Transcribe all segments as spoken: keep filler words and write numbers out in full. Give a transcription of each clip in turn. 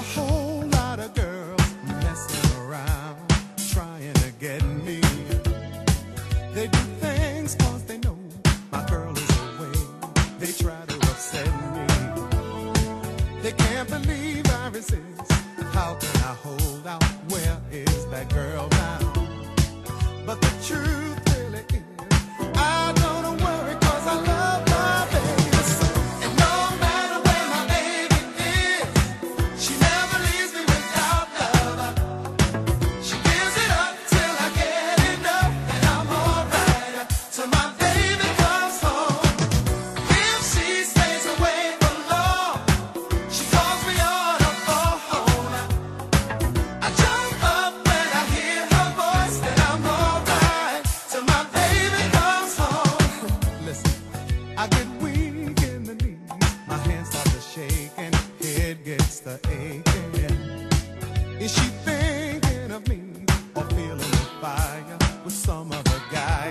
whole lot of girls messing around, trying to get me. They do things cause they know my girl is away. They try to upset me. They can't believe I resist. How can I hold out? Where is that girl now? But the truth really is, I don't worry cause I love my baby so. And no matter where my baby is, she never leaves me without love. She gives it up till I get enough, and I'm alright till my baby comes home. If she stays away for long, she calls me on her phone. I jump up when I hear her voice, and I'm alright till my baby comes home. Listen, I get weak in the knees, my hands start to shake, and head gets to aching. Is she thinking of me or feeling the fire with some other guy?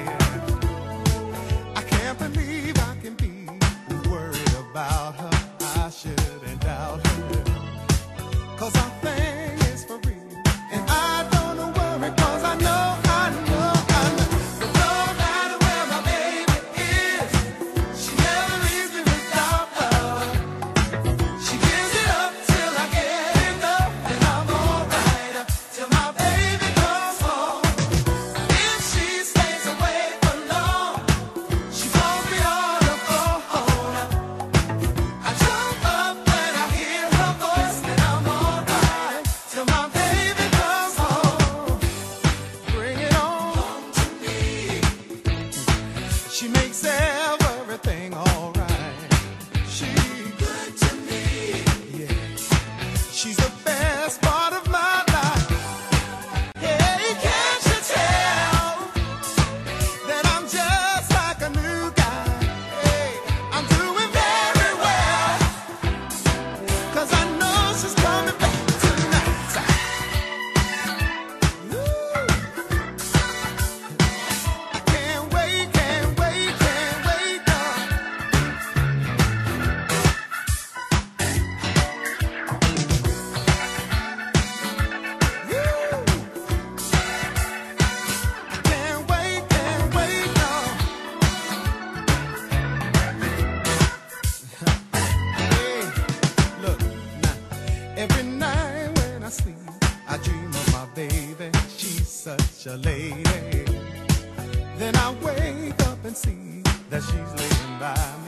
I can't believe I can be worried about her. I shouldn't doubt her, cause our thing is for real. And I don't worry cause I know, I know, I know that no matter where my baby is, she never leaves me without love. She gives it up till I get enough, and I'm alright till my baby comes home. If she stays away for long, she calls me on the phone. I jump up when I hear her voice, and I'm alright till my baby comes home. Bring it on. Come to me. She makes everything alright. She good to me. Yeah. She's the best part of my life. Hey, can't you tell that I'm just like a new guy? Hey, I'm doing very well, cause I know she's coming back tonight. Ooh. I can't wait, can't wait, can't wait, no. Woo. Can't wait, can't wait, no. Hey, look, now, every night when I sleep, I dream of my baby. She's such a lady. Then I wake up and see that she's laying by